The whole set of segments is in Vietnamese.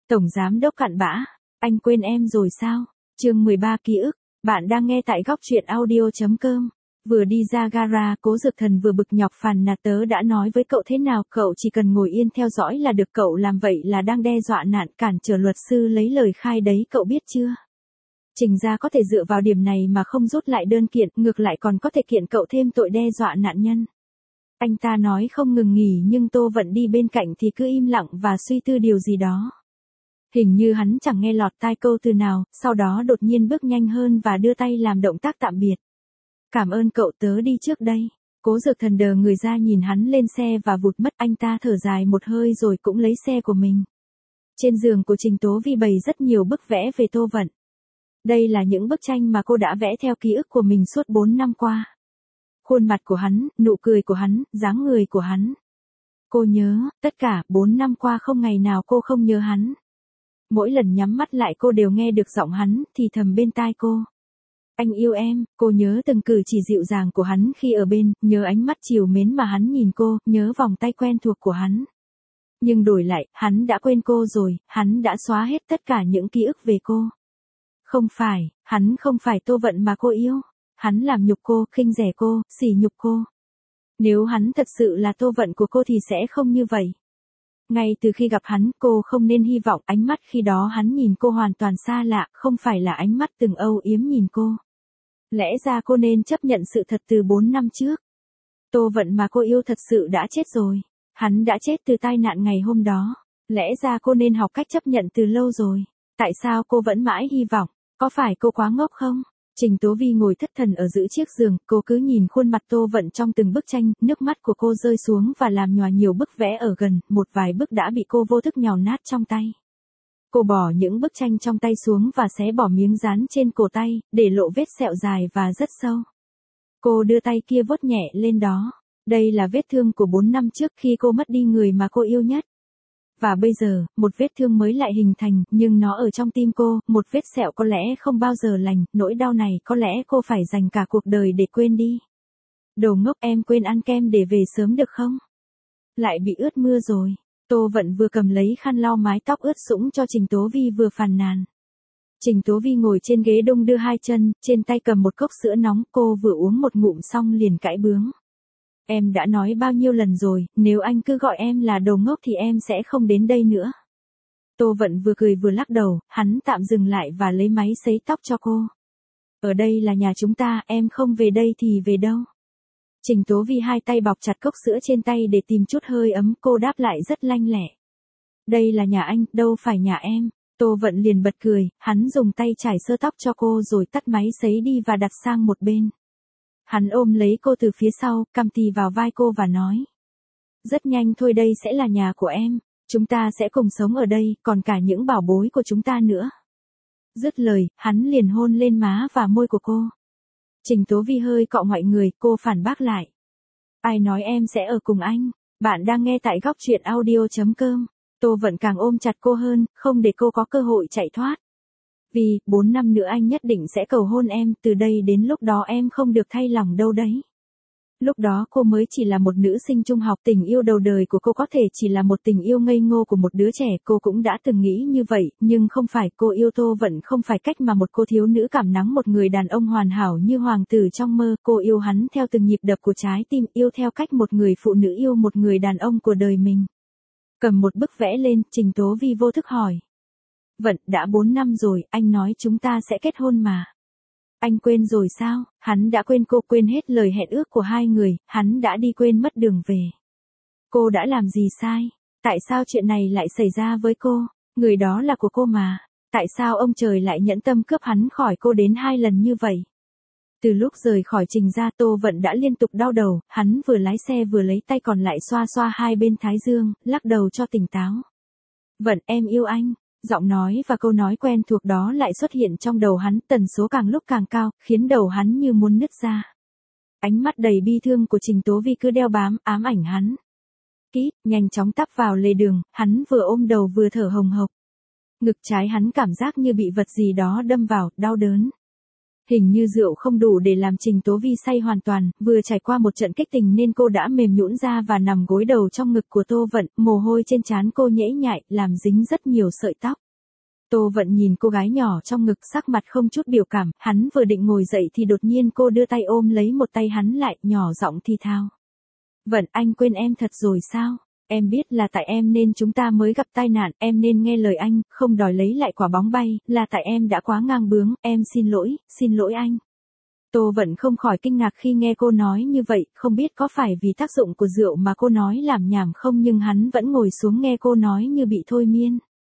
Tổng giám đốc cặn bã, anh quên em rồi sao? Chương 13 ký ức, bạn đang nghe tại góc truyện audio.com. Vừa đi ra gara, Cố Dược Thần vừa bực nhọc phàn nàn, tớ đã nói với cậu thế nào, cậu chỉ cần ngồi yên theo dõi là được, cậu làm vậy là đang đe dọa nạn cản trở luật sư lấy lời khai đấy, cậu biết chưa? Trình gia có thể dựa vào điểm này mà không rút lại đơn kiện, ngược lại còn có thể kiện cậu thêm tội đe dọa nạn nhân. Anh ta nói không ngừng nghỉ, nhưng Tô Vận đi bên cạnh thì cứ im lặng và suy tư điều gì đó. Hình như hắn chẳng nghe lọt tai câu từ nào, sau đó đột nhiên bước nhanh hơn và đưa tay làm động tác tạm biệt. Cảm ơn cậu, tớ đi trước đây. Cố Dược Thần đờ người ra nhìn hắn lên xe và vụt mất, anh ta thở dài một hơi rồi cũng lấy xe của mình. Trên giường của Trình Tố Vi bày rất nhiều bức vẽ về Tô Vận. Đây là những bức tranh mà cô đã vẽ theo ký ức của mình suốt 4 năm qua. Khuôn mặt của hắn, nụ cười của hắn, dáng người của hắn. Cô nhớ, tất cả 4 năm qua không ngày nào cô không nhớ hắn. Mỗi lần nhắm mắt lại cô đều nghe được giọng hắn thì thầm bên tai cô. Anh yêu em, cô nhớ từng cử chỉ dịu dàng của hắn khi ở bên, nhớ ánh mắt trìu mến mà hắn nhìn cô, nhớ vòng tay quen thuộc của hắn. Nhưng đổi lại, hắn đã quên cô rồi, hắn đã xóa hết tất cả những ký ức về cô. Không phải, hắn không phải Tô Vận mà cô yêu. Hắn làm nhục cô, khinh rẻ cô, sỉ nhục cô. Nếu hắn thật sự là Tô Vận của cô thì sẽ không như vậy. Ngay từ khi gặp hắn, cô không nên hy vọng, ánh mắt khi đó hắn nhìn cô hoàn toàn xa lạ, không phải là ánh mắt từng âu yếm nhìn cô. Lẽ ra cô nên chấp nhận sự thật từ 4 năm trước. Tô Vận mà cô yêu thật sự đã chết rồi. Hắn đã chết từ tai nạn ngày hôm đó. Lẽ ra cô nên học cách chấp nhận từ lâu rồi. Tại sao cô vẫn mãi hy vọng? Có phải cô quá ngốc không? Trình Tố Vi ngồi thất thần ở giữa chiếc giường, cô cứ nhìn khuôn mặt Tô Vận trong từng bức tranh, nước mắt của cô rơi xuống và làm nhòa nhiều bức vẽ ở gần, một vài bức đã bị cô vô thức nhào nát trong tay. Cô bỏ những bức tranh trong tay xuống và xé bỏ miếng dán trên cổ tay, để lộ vết sẹo dài và rất sâu. Cô đưa tay kia vuốt nhẹ lên đó. Đây là vết thương của 4 năm trước khi cô mất đi người mà cô yêu nhất. Và bây giờ, một vết thương mới lại hình thành, nhưng nó ở trong tim cô, một vết sẹo có lẽ không bao giờ lành, nỗi đau này có lẽ cô phải dành cả cuộc đời để quên đi. Đồ ngốc, em quên ăn kem để về sớm được không? Lại bị ướt mưa rồi. Tô Vận vừa cầm lấy khăn lau mái tóc ướt sũng cho Trình Tố Vi vừa phàn nàn. Trình Tố Vi ngồi trên ghế đung đưa hai chân, trên tay cầm một cốc sữa nóng, cô vừa uống một ngụm xong liền cãi bướng. Em đã nói bao nhiêu lần rồi, nếu anh cứ gọi em là đồ ngốc thì em sẽ không đến đây nữa. Tô Vận vừa cười vừa lắc đầu, hắn tạm dừng lại và lấy máy sấy tóc cho cô. Ở đây là nhà chúng ta, em không về đây thì về đâu? Trình Tố Vi hai tay bọc chặt cốc sữa trên tay để tìm chút hơi ấm, cô đáp lại rất lanh lẹ. Đây là nhà anh, đâu phải nhà em. Tô Vận liền bật cười, hắn dùng tay chải sơ tóc cho cô rồi tắt máy sấy đi và đặt sang một bên. Hắn ôm lấy cô từ phía sau, cằm tì vào vai cô và nói. Rất nhanh thôi, đây sẽ là nhà của em, chúng ta sẽ cùng sống ở đây, còn cả những bảo bối của chúng ta nữa. Dứt lời, hắn liền hôn lên má và môi của cô. Trình Tố Vi hơi cọ ngoại người, cô phản bác lại. Ai nói em sẽ ở cùng anh? Bạn đang nghe tại góc truyện audio.com. Tô Vận càng ôm chặt cô hơn, không để cô có cơ hội chạy thoát. Vì, 4 năm nữa anh nhất định sẽ cầu hôn em, từ đây đến lúc đó em không được thay lòng đâu đấy. Lúc đó cô mới chỉ là một nữ sinh trung học, tình yêu đầu đời của cô có thể chỉ là một tình yêu ngây ngô của một đứa trẻ, cô cũng đã từng nghĩ như vậy, nhưng không phải, cô yêu Tô Vận không phải cách mà một cô thiếu nữ cảm nắng một người đàn ông hoàn hảo như hoàng tử trong mơ, cô yêu hắn theo từng nhịp đập của trái tim, yêu theo cách một người phụ nữ yêu một người đàn ông của đời mình. Cầm một bức vẽ lên, Trình Tố Vi vô thức hỏi. Vận, đã 4 năm rồi, anh nói chúng ta sẽ kết hôn mà. Anh quên rồi sao? Hắn đã quên cô, quên hết lời hẹn ước của hai người, hắn đã đi quên mất đường về. Cô đã làm gì sai? Tại sao chuyện này lại xảy ra với cô? Người đó là của cô mà. Tại sao ông trời lại nhẫn tâm cướp hắn khỏi cô đến 2 lần như vậy? Từ lúc rời khỏi Trình gia, Tô Vận đã liên tục đau đầu, hắn vừa lái xe vừa lấy tay còn lại xoa xoa hai bên thái dương, lắc đầu cho tỉnh táo. Vận, em yêu anh. Giọng nói và câu nói quen thuộc đó lại xuất hiện trong đầu hắn, tần số càng lúc càng cao, khiến đầu hắn như muốn nứt ra. Ánh mắt đầy bi thương của Trình Tố Vi cứ đeo bám, ám ảnh hắn. Kít, nhanh chóng tắp vào lề đường, hắn vừa ôm đầu vừa thở hồng hộc. Ngực trái hắn cảm giác như bị vật gì đó đâm vào, đau đớn. Hình như rượu không đủ để làm Trình Tố Vi say hoàn toàn, vừa trải qua một trận kích tình nên cô đã mềm nhũn ra và nằm gối đầu trong ngực của Tô Vận, mồ hôi trên trán cô nhễ nhại, làm dính rất nhiều sợi tóc. Tô Vận nhìn cô gái nhỏ trong ngực sắc mặt không chút biểu cảm, hắn vừa định ngồi dậy thì đột nhiên cô đưa tay ôm lấy một tay hắn lại, nhỏ giọng thì thào. Vận, anh quên em thật rồi sao? Em biết là tại em nên chúng ta mới gặp tai nạn, em nên nghe lời anh, không đòi lấy lại quả bóng bay, là tại em đã quá ngang bướng, em xin lỗi anh. Tô Vận không khỏi kinh ngạc khi nghe cô nói như vậy, không biết có phải vì tác dụng của rượu mà cô nói làm nhảm không, nhưng hắn vẫn ngồi xuống nghe cô nói như bị thôi miên.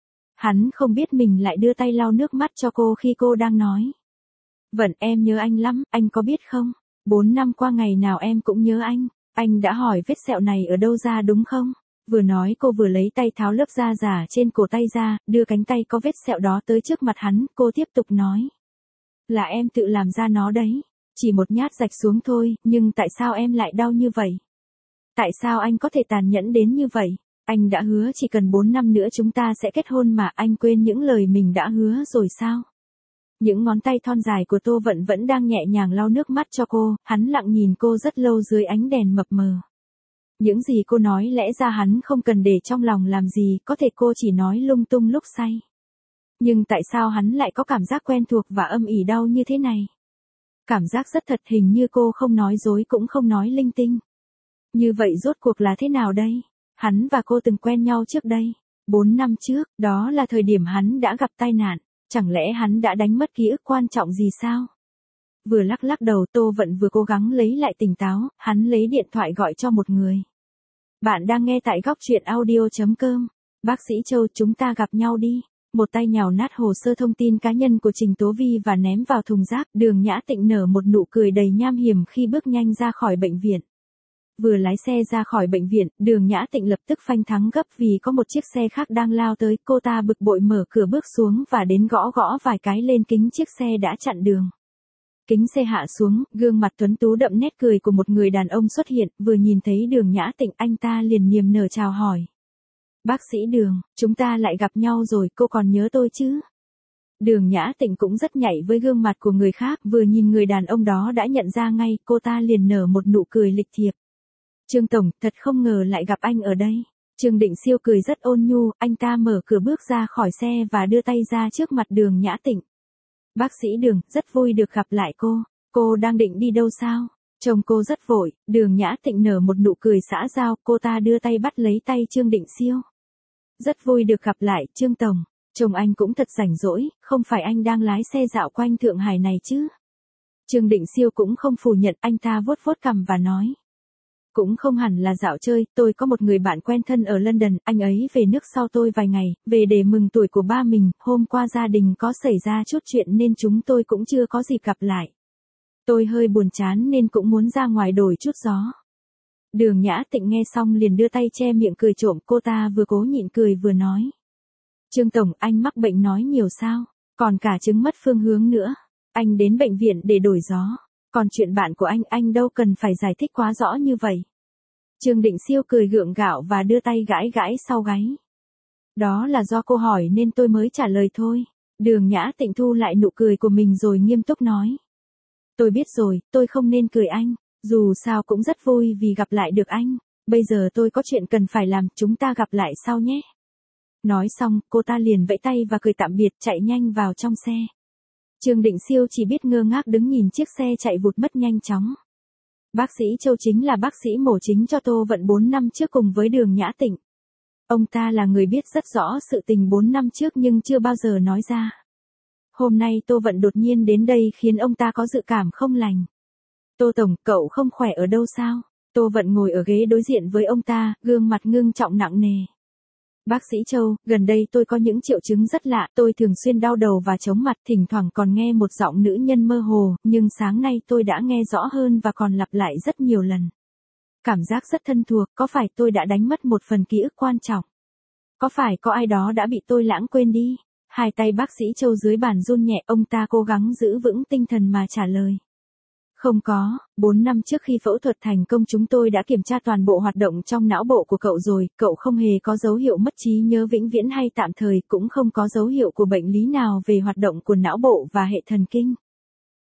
Hắn không biết mình lại đưa tay lau nước mắt cho cô khi cô đang nói. Vận, em nhớ anh lắm, anh có biết không? 4 năm qua ngày nào em cũng nhớ anh đã hỏi vết sẹo này ở đâu ra đúng không? Vừa nói cô vừa lấy tay tháo lớp da giả trên cổ tay ra, đưa cánh tay có vết sẹo đó tới trước mặt hắn, cô tiếp tục nói. Là em tự làm ra nó đấy, chỉ một nhát rạch xuống thôi, nhưng tại sao em lại đau như vậy? Tại sao anh có thể tàn nhẫn đến như vậy? Anh đã hứa chỉ cần 4 năm nữa chúng ta sẽ kết hôn mà, anh quên những lời mình đã hứa rồi sao? Những ngón tay thon dài của Tô Vận vẫn đang nhẹ nhàng lau nước mắt cho cô, hắn lặng nhìn cô rất lâu dưới ánh đèn mập mờ. Những gì cô nói lẽ ra hắn không cần để trong lòng làm gì, có thể cô chỉ nói lung tung lúc say. Nhưng tại sao hắn lại có cảm giác quen thuộc và âm ỉ đau như thế này? Cảm giác rất thật, hình như cô không nói dối cũng không nói linh tinh. Như vậy rốt cuộc là thế nào đây? Hắn và cô từng quen nhau trước đây. 4 năm trước, đó là thời điểm hắn đã gặp tai nạn. Chẳng lẽ hắn đã đánh mất ký ức quan trọng gì sao? Vừa lắc lắc đầu, Tô Vận vừa cố gắng lấy lại tỉnh táo, hắn lấy điện thoại gọi cho một người. Bạn đang nghe tại góc truyện audio.com. Bác sĩ Châu, chúng ta gặp nhau đi. Một tay nhào nát hồ sơ thông tin cá nhân của Trình Tố Vi và ném vào thùng rác, Đường Nhã Tịnh nở một nụ cười đầy nham hiểm khi bước nhanh ra khỏi bệnh viện. Vừa lái xe ra khỏi bệnh viện, Đường Nhã Tịnh lập tức phanh thắng gấp vì có một chiếc xe khác đang lao tới, cô ta bực bội mở cửa bước xuống và đến gõ gõ vài cái lên kính chiếc xe đã chặn đường. Kính xe hạ xuống, gương mặt tuấn tú đậm nét cười của một người đàn ông xuất hiện, vừa nhìn thấy Đường Nhã Tịnh anh ta liền niềm nở chào hỏi. Bác sĩ Đường, chúng ta lại gặp nhau rồi, cô còn nhớ tôi chứ? Đường Nhã Tịnh cũng rất nhạy với gương mặt của người khác, vừa nhìn người đàn ông đó đã nhận ra ngay, cô ta liền nở một nụ cười lịch thiệp. Trương Tổng, thật không ngờ lại gặp anh ở đây. Trương Định Siêu cười rất ôn nhu, anh ta mở cửa bước ra khỏi xe và đưa tay ra trước mặt Đường Nhã Tịnh. Bác sĩ Đường, rất vui được gặp lại cô đang định đi đâu sao? Trông cô rất vội, Đường Nhã Tịnh nở một nụ cười xã giao, cô ta đưa tay bắt lấy tay Trương Định Siêu. Rất vui được gặp lại, Trương Tổng, chồng anh cũng thật rảnh rỗi, không phải anh đang lái xe dạo quanh Thượng Hải này chứ? Trương Định Siêu cũng không phủ nhận, anh ta vuốt vuốt cằm và nói. Cũng không hẳn là dạo chơi, tôi có một người bạn quen thân ở London, anh ấy về nước sau tôi vài ngày, về để mừng tuổi của ba mình, hôm qua gia đình có xảy ra chút chuyện nên chúng tôi cũng chưa có dịp gặp lại. Tôi hơi buồn chán nên cũng muốn ra ngoài đổi chút gió. Đường Nhã Tịnh nghe xong liền đưa tay che miệng cười trộm, cô ta vừa cố nhịn cười vừa nói. Trương Tổng, anh mắc bệnh nói nhiều sao, còn cả chứng mất phương hướng nữa. Anh đến bệnh viện để đổi gió. Còn chuyện bạn của anh đâu cần phải giải thích quá rõ như vậy. Trương Định Siêu cười gượng gạo và đưa tay gãi gãi sau gáy. Đó là do cô hỏi nên tôi mới trả lời thôi. Đường Nhã Tịnh thu lại nụ cười của mình rồi nghiêm túc nói. Tôi biết rồi, tôi không nên cười anh. Dù sao cũng rất vui vì gặp lại được anh. Bây giờ tôi có chuyện cần phải làm, chúng ta gặp lại sau nhé. Nói xong, cô ta liền vẫy tay và cười tạm biệt, chạy nhanh vào trong xe. Trương Định Siêu chỉ biết ngơ ngác đứng nhìn chiếc xe chạy vụt mất nhanh chóng. Bác sĩ Châu chính là bác sĩ mổ chính cho Tô Vận 4 năm trước cùng với Đường Nhã Tịnh. Ông ta là người biết rất rõ sự tình 4 năm trước nhưng chưa bao giờ nói ra. Hôm nay Tô Vận đột nhiên đến đây khiến ông ta có dự cảm không lành. Tô Tổng, cậu không khỏe ở đâu sao? Tô Vận ngồi ở ghế đối diện với ông ta, gương mặt ngưng trọng nặng nề. Bác sĩ Châu, gần đây tôi có những triệu chứng rất lạ, tôi thường xuyên đau đầu và chóng mặt, thỉnh thoảng còn nghe một giọng nữ nhân mơ hồ, nhưng sáng nay tôi đã nghe rõ hơn và còn lặp lại rất nhiều lần. Cảm giác rất thân thuộc, có phải tôi đã đánh mất một phần ký ức quan trọng? Có phải có ai đó đã bị tôi lãng quên đi? Hai tay bác sĩ Châu dưới bàn run nhẹ, ông ta cố gắng giữ vững tinh thần mà trả lời. Không có, 4 năm trước khi phẫu thuật thành công chúng tôi đã kiểm tra toàn bộ hoạt động trong não bộ của cậu rồi, cậu không hề có dấu hiệu mất trí nhớ vĩnh viễn hay tạm thời, cũng không có dấu hiệu của bệnh lý nào về hoạt động của não bộ và hệ thần kinh.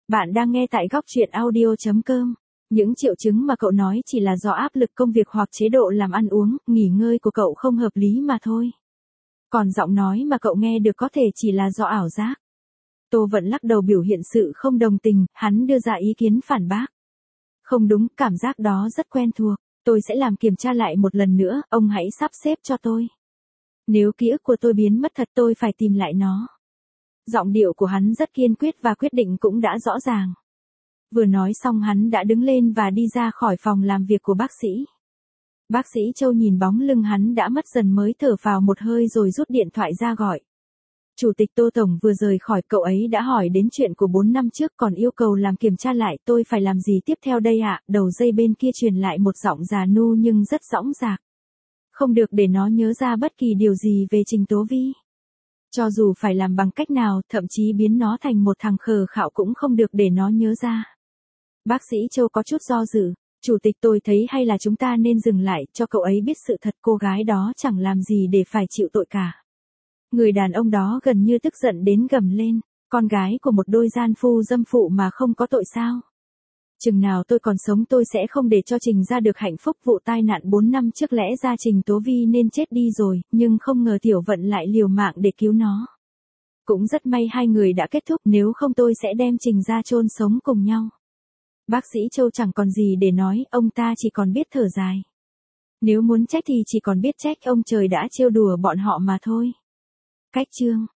Bạn đang nghe tại góc truyện audio.com. Những triệu chứng mà cậu nói chỉ là do áp lực công việc hoặc chế độ làm ăn uống, nghỉ ngơi của cậu không hợp lý mà thôi. Còn giọng nói mà cậu nghe được có thể chỉ là do ảo giác. Tô Vận lắc đầu biểu hiện sự không đồng tình, hắn đưa ra ý kiến phản bác. Không đúng, cảm giác đó rất quen thuộc. Tôi sẽ làm kiểm tra lại một lần nữa, ông hãy sắp xếp cho tôi. Nếu ký ức của tôi biến mất thật tôi phải tìm lại nó. Giọng điệu của hắn rất kiên quyết và quyết định cũng đã rõ ràng. Vừa nói xong hắn đã đứng lên và đi ra khỏi phòng làm việc của bác sĩ. Bác sĩ Châu nhìn bóng lưng hắn đã mất dần mới thở phào một hơi rồi rút điện thoại ra gọi. Chủ tịch Tô Tổng vừa rời khỏi, cậu ấy đã hỏi đến chuyện của 4 năm trước còn yêu cầu làm kiểm tra lại. Tôi phải làm gì tiếp theo đây ạ? Đầu dây bên kia truyền lại một giọng già nua nhưng rất dõng dạc. Không được để nó nhớ ra bất kỳ điều gì về Trình Tố Vi. Cho dù phải làm bằng cách nào, thậm chí biến nó thành một thằng khờ khạo cũng không được để nó nhớ ra. Bác sĩ Châu có chút do dự. Chủ tịch, tôi thấy hay là chúng ta nên dừng lại, cho cậu ấy biết sự thật, cô gái đó chẳng làm gì để phải chịu tội cả. Người đàn ông đó gần như tức giận đến gầm lên, con gái của một đôi gian phu dâm phụ mà không có tội sao? Chừng nào tôi còn sống tôi sẽ không để cho Trình ra được hạnh phúc. Vụ tai nạn 4 năm trước lẽ ra Trình Tố Vi nên chết đi rồi, nhưng không ngờ Tiểu Vận lại liều mạng để cứu nó. Cũng rất may hai người đã kết thúc, nếu không tôi sẽ đem Trình ra chôn sống cùng nhau. Bác sĩ Châu chẳng còn gì để nói, ông ta chỉ còn biết thở dài. Nếu muốn trách thì chỉ còn biết trách ông trời đã trêu đùa bọn họ mà thôi. Cách chương